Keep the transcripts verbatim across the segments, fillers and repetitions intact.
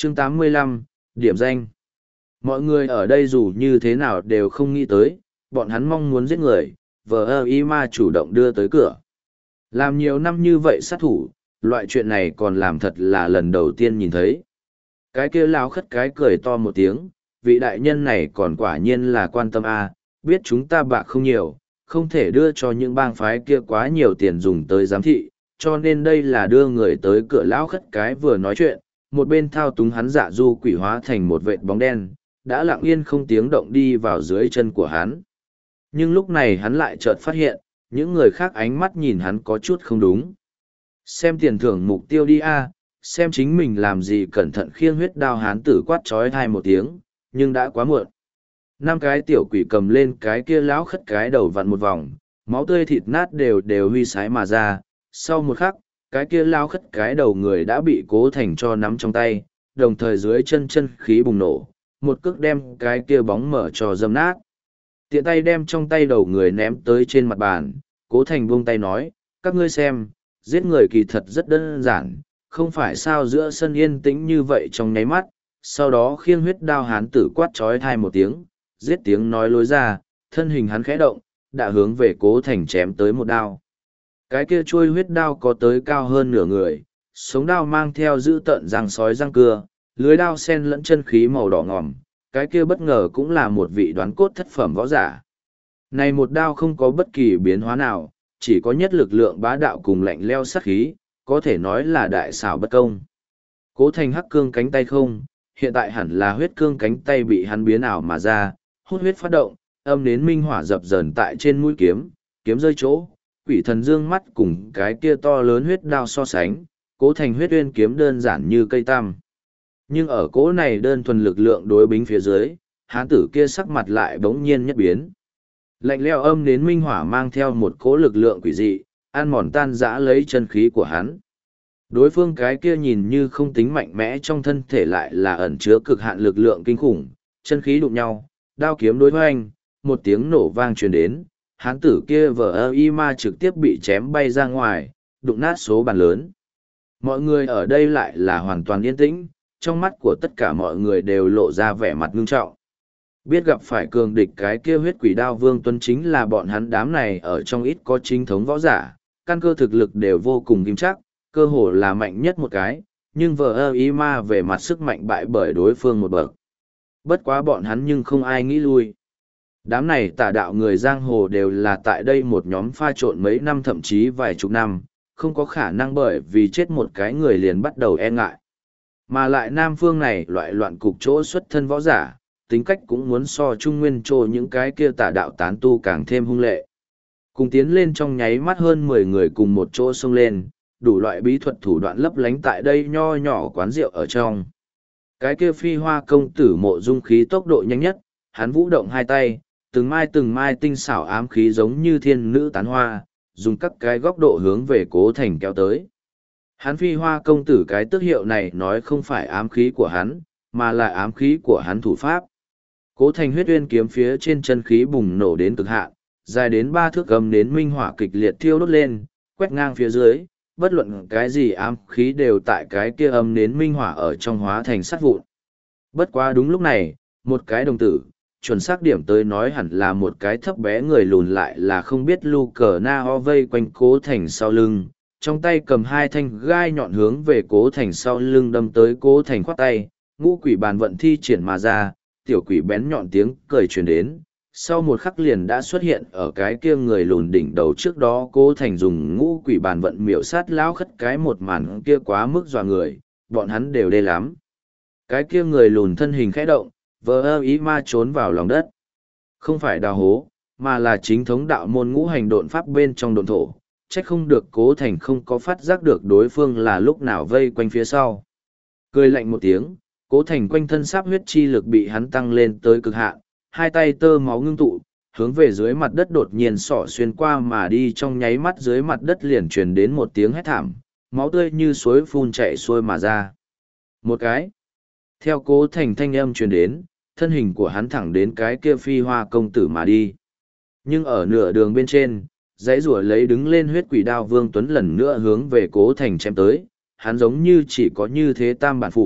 chương tám mươi lăm, điểm danh. Mọi người ở đây dù như thế nào đều không nghĩ tới, bọn hắn mong muốn giết người, vờ ơ y ma chủ động đưa tới cửa. Làm nhiều năm như vậy sát thủ, loại chuyện này còn làm thật là lần đầu tiên nhìn thấy. Cái kia lao khất cái cười to một tiếng, vị đại nhân này còn quả nhiên là quan tâm a, biết chúng ta bạc không nhiều, không thể đưa cho những bang phái kia quá nhiều tiền dùng tới giám thị, cho nên đây là đưa người tới cửa lão khất cái vừa nói chuyện, một bên thao túng hắn dạ du quỷ hóa thành một vệt bóng đen, đã lặng yên không tiếng động đi vào dưới chân của hắn. Nhưng lúc này hắn lại chợt phát hiện, những người khác ánh mắt nhìn hắn có chút không đúng. Xem tiền thưởng mục tiêu đi a, xem chính mình làm gì cẩn thận khiêng huyết đao hán tử quát trói thai một tiếng, nhưng đã quá muộn. Năm cái tiểu quỷ cầm lên cái kia lão khất cái đầu vặn một vòng, máu tươi thịt nát đều đều huy sái mà ra. Sau một khắc, cái kia lão khất cái đầu người đã bị Cố Thành cho nắm trong tay, đồng thời dưới chân chân khí bùng nổ, một cước đem cái kia bóng mở cho dâm nát. Tiện tay đem trong tay đầu người ném tới trên mặt bàn, Cố Thành buông tay nói, các ngươi xem, giết người kỳ thật rất đơn giản, không phải sao giữa sân yên tĩnh như vậy trong nháy mắt, sau đó khiêng huyết đao hán tử quát trói thai một tiếng, giết tiếng nói lối ra, thân hình hắn khẽ động, đã hướng về Cố Thành chém tới một đao. Cái kia chuôi huyết đao có tới cao hơn nửa người, sống đao mang theo dữ tợn răng sói răng cưa, lưới đao sen lẫn chân khí màu đỏ ngòm, cái kia bất ngờ cũng là một vị đoán cốt thất phẩm võ giả. Này một đao không có bất kỳ biến hóa nào, chỉ có nhất lực lượng bá đạo cùng lạnh leo sát khí, có thể nói là đại xảo bất công. Cố Thành hắc cương cánh tay không, hiện tại hẳn là huyết cương cánh tay bị hắn biến ảo mà ra, hút huyết phát động, âm nến minh hỏa dập dờn tại trên mũi kiếm, kiếm rơi chỗ, quỷ thần dương mắt cùng cái kia to lớn huyết đao so sánh, Cố Thành huyết uyên kiếm đơn giản như cây tăm. Nhưng ở cố này đơn thuần lực lượng đối bính phía dưới, hán tử kia sắc mặt lại bỗng nhiên nhất biến. Lạnh leo âm nến minh hỏa mang theo một cỗ lực lượng quỷ dị, ăn mòn tan dã lấy chân khí của hắn. Đối phương cái kia nhìn như không tính mạnh mẽ trong thân thể lại là ẩn chứa cực hạn lực lượng kinh khủng, chân khí đụng nhau, đao kiếm đối hoành, một tiếng nổ vang truyền đến, hán tử kia vờ ơ y ma trực tiếp bị chém bay ra ngoài, đụng nát số bàn lớn. Mọi người ở đây lại là hoàn toàn yên tĩnh, trong mắt của tất cả mọi người đều lộ ra vẻ mặt ngưng trọng. Biết gặp phải cường địch cái kia huyết quỷ đao Vương Tuấn chính là bọn hắn đám này ở trong ít có chính thống võ giả, căn cơ thực lực đều vô cùng kim chắc, cơ hồ là mạnh nhất một cái, nhưng vờ ơ y ma về mặt sức mạnh bại bởi đối phương một bậc. Bất quá bọn hắn nhưng không ai nghĩ lui. Đám này tà đạo người giang hồ đều là tại đây một nhóm pha trộn mấy năm thậm chí vài chục năm, không có khả năng bởi vì chết một cái người liền bắt đầu e ngại. Mà lại Nam Phương này loại loạn cục chỗ xuất thân võ giả, tính cách cũng muốn so Trung Nguyên trô những cái kia tà đạo tán tu càng thêm hung lệ. Cùng tiến lên trong nháy mắt hơn mười người cùng một chỗ xông lên, đủ loại bí thuật thủ đoạn lấp lánh tại đây nho nhỏ quán rượu ở trong. Cái kia Phi Hoa công tử Mộ Dung khí tốc độ nhanh nhất, hắn vũ động hai tay, từng mai từng mai tinh xảo ám khí giống như thiên nữ tán hoa, dùng các cái góc độ hướng về Cố Thành kéo tới. Hắn Phi Hoa công tử cái tước hiệu này nói không phải ám khí của hắn, mà là ám khí của hắn thủ pháp. Cố Thành huyết uyên kiếm phía trên chân khí bùng nổ đến cực hạn, dài đến ba thước cầm đến minh hỏa kịch liệt thiêu đốt lên, quét ngang phía dưới, bất luận cái gì ám khí đều tại cái kia âm đến minh hỏa ở trong hóa thành sắt vụn. Bất quá đúng lúc này, một cái đồng tử, chuẩn xác điểm tới nói hẳn là một cái thấp bé người lùn lại là không biết lu cờ na ho vây quanh Cố Thành sau lưng, trong tay cầm hai thanh gai nhọn hướng về Cố Thành sau lưng đâm tới Cố Thành khoát tay, ngũ quỷ bàn vận thi triển mà ra, tiểu quỷ bén nhọn tiếng cười truyền đến, sau một khắc liền đã xuất hiện ở cái kia người lùn đỉnh đầu trước đó Cố Thành dùng ngũ quỷ bàn vận miểu sát lão khất cái một màn kia quá mức dọa người, bọn hắn đều đê lắm. Cái kia người lùn thân hình khẽ động, vờ ơ ý ma trốn vào lòng đất. Không phải đào hố, mà là chính thống đạo môn ngũ hành độn pháp bên trong độn thổ, trách không được Cố Thành không có phát giác được đối phương là lúc nào vây quanh phía sau. Cười lạnh một tiếng, Cố Thành quanh thân sáp huyết chi lực bị hắn tăng lên tới cực hạn, hai tay tơ máu ngưng tụ, hướng về dưới mặt đất đột nhiên xỏ xuyên qua mà đi, trong nháy mắt dưới mặt đất liền truyền đến một tiếng hét thảm, máu tươi như suối phun chảy xuôi mà ra. Một cái. Theo Cố Thành thanh âm truyền đến, thân hình của hắn thẳng đến cái kia Phi Hoa công tử mà đi. Nhưng ở nửa đường bên trên, dãy rủa lấy đứng lên huyết quỷ đao Vương Tuấn lần nữa hướng về Cố Thành chém tới, hắn giống như chỉ có như thế tam bản phủ,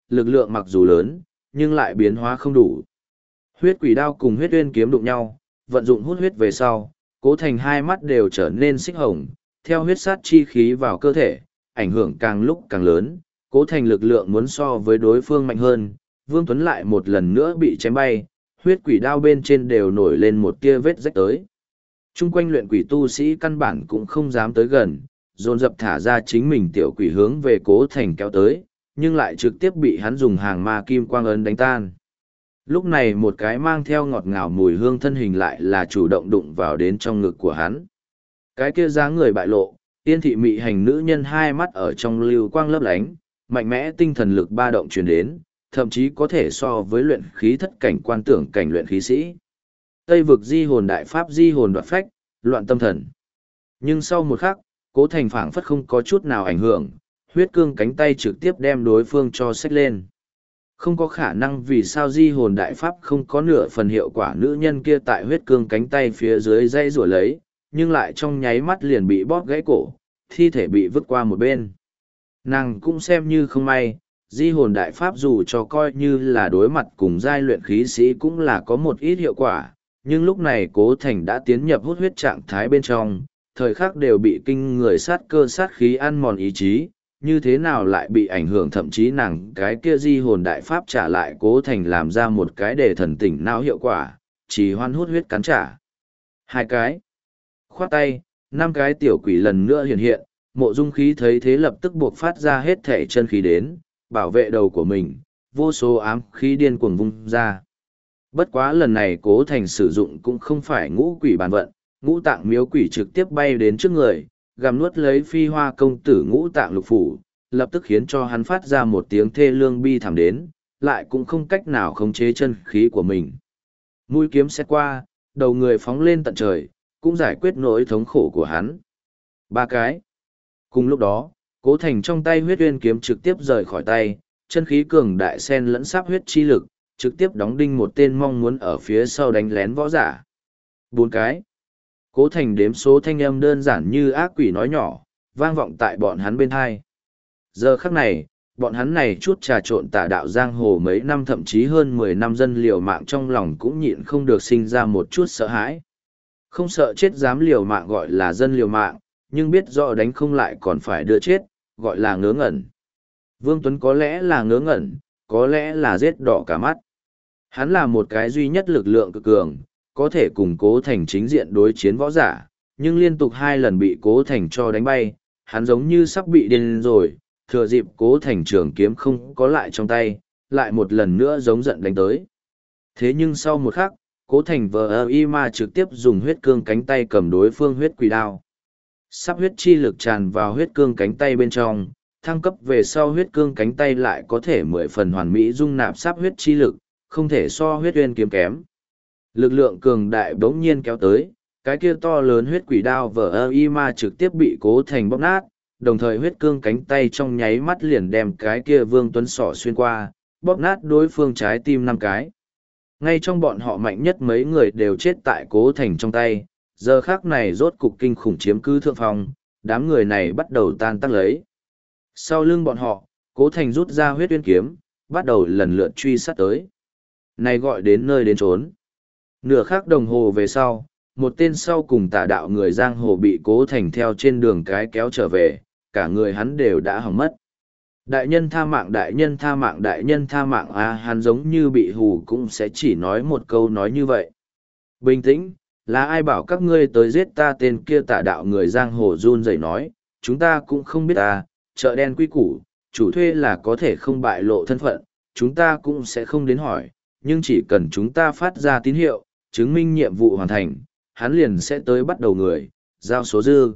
lực lượng mặc dù lớn, nhưng lại biến hóa không đủ. Huyết quỷ đao cùng huyết uyên kiếm đụng nhau, vận dụng hút huyết về sau, Cố Thành hai mắt đều trở nên xích hồng, theo huyết sát chi khí vào cơ thể, ảnh hưởng càng lúc càng lớn, Cố Thành lực lượng muốn so với đối phương mạnh hơn, Vương Tuấn lại một lần nữa bị chém bay, huyết quỷ đao bên trên đều nổi lên một tia vết rách tới. Trung quanh luyện quỷ tu sĩ căn bản cũng không dám tới gần, dồn dập thả ra chính mình tiểu quỷ hướng về Cố Thành kéo tới, nhưng lại trực tiếp bị hắn dùng hàng ma kim quang ấn đánh tan. Lúc này một cái mang theo ngọt ngào mùi hương thân hình lại là chủ động đụng vào đến trong ngực của hắn. Cái kia dáng người bại lộ, tiên thị mị hành nữ nhân hai mắt ở trong lưu quang lấp lánh, mạnh mẽ tinh thần lực ba động truyền đến, thậm chí có thể so với luyện khí thất cảnh quan tưởng cảnh luyện khí sĩ. Tây vực di hồn đại pháp di hồn đoạt phách, loạn tâm thần. Nhưng sau một khắc, Cố Thành phảng phất không có chút nào ảnh hưởng, huyết cương cánh tay trực tiếp đem đối phương cho xách lên. Không có khả năng vì sao di hồn đại pháp không có nửa phần hiệu quả, nữ nhân kia tại huyết cương cánh tay phía dưới dây rủa lấy, nhưng lại trong nháy mắt liền bị bóp gãy cổ, thi thể bị vứt qua một bên. Nàng cũng xem như không may, di hồn đại pháp dù cho coi như là đối mặt cùng giai luyện khí sĩ cũng là có một ít hiệu quả, nhưng lúc này Cố Thành đã tiến nhập hút huyết trạng thái bên trong, thời khắc đều bị kinh người sát cơ sát khí ăn mòn ý chí, như thế nào lại bị ảnh hưởng, thậm chí nàng cái kia di hồn đại pháp trả lại Cố Thành làm ra một cái để thần tỉnh não hiệu quả, chỉ hoan hút huyết cắn trả. Hai cái. Khoát tay, năm cái tiểu quỷ lần nữa hiện hiện, Mộ Dung khí thấy thế lập tức buộc phát ra hết thể chân khí đến, bảo vệ đầu của mình, vô số ám khí điên cuồng vung ra. Bất quá lần này Cố Thành sử dụng cũng không phải ngũ quỷ bàn vận, ngũ tạng miếu quỷ trực tiếp bay đến trước người, gặm nuốt lấy phi hoa công tử ngũ tạng lục phủ, lập tức khiến cho hắn phát ra một tiếng thê lương bi thảm đến, lại cũng không cách nào khống chế chân khí của mình. Mũi kiếm xét qua, đầu người phóng lên tận trời, cũng giải quyết nỗi thống khổ của hắn. Ba cái. Cùng lúc đó, Cố Thành trong tay huyết uyên kiếm trực tiếp rời khỏi tay, chân khí cường đại sen lẫn sáp huyết chi lực, trực tiếp đóng đinh một tên mong muốn ở phía sau đánh lén võ giả. Bốn cái. Cố Thành đếm số thanh âm đơn giản như ác quỷ nói nhỏ, vang vọng tại bọn hắn bên hai. Giờ khắc này, bọn hắn này chút trà trộn tà đạo giang hồ mấy năm thậm chí hơn mười năm dân liều mạng trong lòng cũng nhịn không được sinh ra một chút sợ hãi. Không sợ chết dám liều mạng gọi là dân liều mạng, nhưng biết rõ đánh không lại còn phải đưa chết, gọi là ngớ ngẩn. Vương Tuấn có lẽ là ngớ ngẩn, có lẽ là giết đỏ cả mắt. Hắn là một cái duy nhất lực lượng cực cường, có thể cùng Cố Thành chính diện đối chiến võ giả, nhưng liên tục hai lần bị Cố Thành cho đánh bay, hắn giống như sắp bị điên rồi, thừa dịp Cố Thành trường kiếm không có lại trong tay, lại một lần nữa giống giận đánh tới. Thế nhưng sau một khắc, Cố Thành vờ y ma trực tiếp dùng huyết cương cánh tay cầm đối phương huyết quỷ đao. Sắp huyết chi lực tràn vào huyết cương cánh tay bên trong, thăng cấp về sau huyết cương cánh tay lại có thể mười phần hoàn mỹ dung nạp sắp huyết chi lực, không thể so huyết uyên kiếm kém. Lực lượng cường đại bỗng nhiên kéo tới, cái kia to lớn huyết quỷ đao vờ y ma trực tiếp bị Cố Thành bóp nát, đồng thời huyết cương cánh tay trong nháy mắt liền đem cái kia Vương Tuấn sỏ xuyên qua, bóp nát đối phương trái tim năm cái. Ngay trong bọn họ mạnh nhất mấy người đều chết tại Cố Thành trong tay, giờ khác này rốt cục kinh khủng chiếm cứ thượng phong, đám người này bắt đầu tan tác lấy. Sau lưng bọn họ, Cố Thành rút ra huyết uyên kiếm, bắt đầu lần lượt truy sát tới. Này gọi đến nơi đến trốn. Nửa khắc đồng hồ về sau, một tên sau cùng tà đạo người giang hồ bị Cố Thành theo trên đường cái kéo trở về, cả người hắn đều đã hỏng mất. Đại nhân tha mạng, đại nhân tha mạng, đại nhân tha mạng, à, hắn giống như bị hù cũng sẽ chỉ nói một câu nói như vậy. Bình tĩnh, là ai bảo các ngươi tới giết ta? Tên kia tà đạo người giang hồ run rẩy nói, chúng ta cũng không biết ta, chợ đen quy củ, chủ thuê là có thể không bại lộ thân phận, chúng ta cũng sẽ không đến hỏi, nhưng chỉ cần chúng ta phát ra tín hiệu, chứng minh nhiệm vụ hoàn thành, hắn liền sẽ tới bắt đầu người, giao số dư.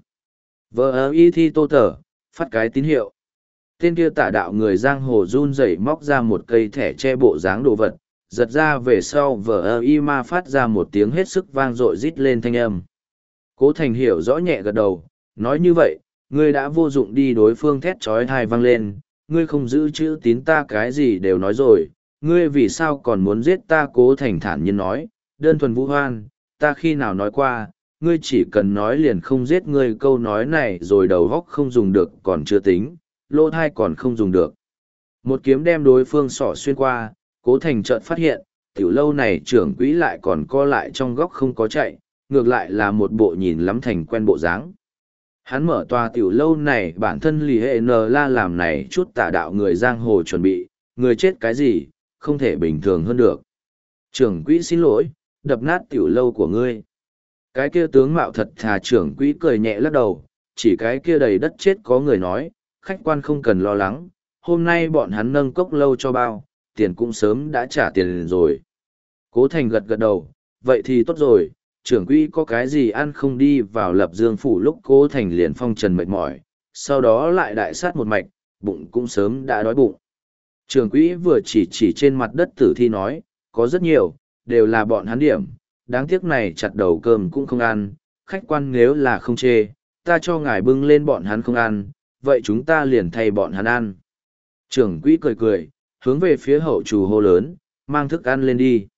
Vờ y thi tô tờ, phát cái tín hiệu. Tên kia tà đạo người giang hồ run rẩy móc ra một cây thẻ che bộ dáng đồ vật, giật ra về sau vờ y ma phát ra một tiếng hết sức vang dội rít lên thanh âm. Cố Thành hiểu rõ nhẹ gật đầu, nói như vậy, ngươi đã vô dụng đi. Đối phương thét chói tai vang lên, ngươi không giữ chữ tín, ta cái gì đều nói rồi, ngươi vì sao còn muốn giết ta? Cố Thành thản nhiên nói, đơn thuần vũ hoan, ta khi nào nói qua, ngươi chỉ cần nói liền không giết ngươi. Câu nói này rồi đầu góc không dùng được còn chưa tính, lỗ thai còn không dùng được. Một kiếm đem đối phương sỏ xuyên qua, Cố Thành chợt phát hiện, tiểu lâu này trưởng quỹ lại còn co lại trong góc không có chạy, ngược lại là một bộ nhìn lắm thành quen bộ dáng. Hắn mở tòa tiểu lâu này bản thân lì hệ n la làm này chút tà đạo người giang hồ chuẩn bị, người chết cái gì, không thể bình thường hơn được. Trưởng quỹ xin lỗi, đập nát tiểu lâu của ngươi. Cái kia tướng mạo thật thà trưởng quỹ cười nhẹ lắc đầu, chỉ cái kia đầy đất chết có người nói, khách quan không cần lo lắng, hôm nay bọn hắn nâng cốc lâu cho bao, tiền cũng sớm đã trả tiền rồi. Cố Thành gật gật đầu, vậy thì tốt rồi, trưởng quỹ có cái gì ăn không đi vào Lập Dương phủ lúc Cố Thành liền phong trần mệt mỏi, sau đó lại đại sát một mạch, bụng cũng sớm đã đói bụng. Trưởng quỹ vừa chỉ chỉ trên mặt đất tử thi nói, có rất nhiều, đều là bọn hắn điểm, đáng tiếc này chặt đầu cơm cũng không ăn, khách quan nếu là không chê, ta cho ngài bưng lên bọn hắn không ăn, vậy chúng ta liền thay bọn hắn ăn. Trưởng quỹ cười cười, hướng về phía hậu chủ hô lớn, mang thức ăn lên đi.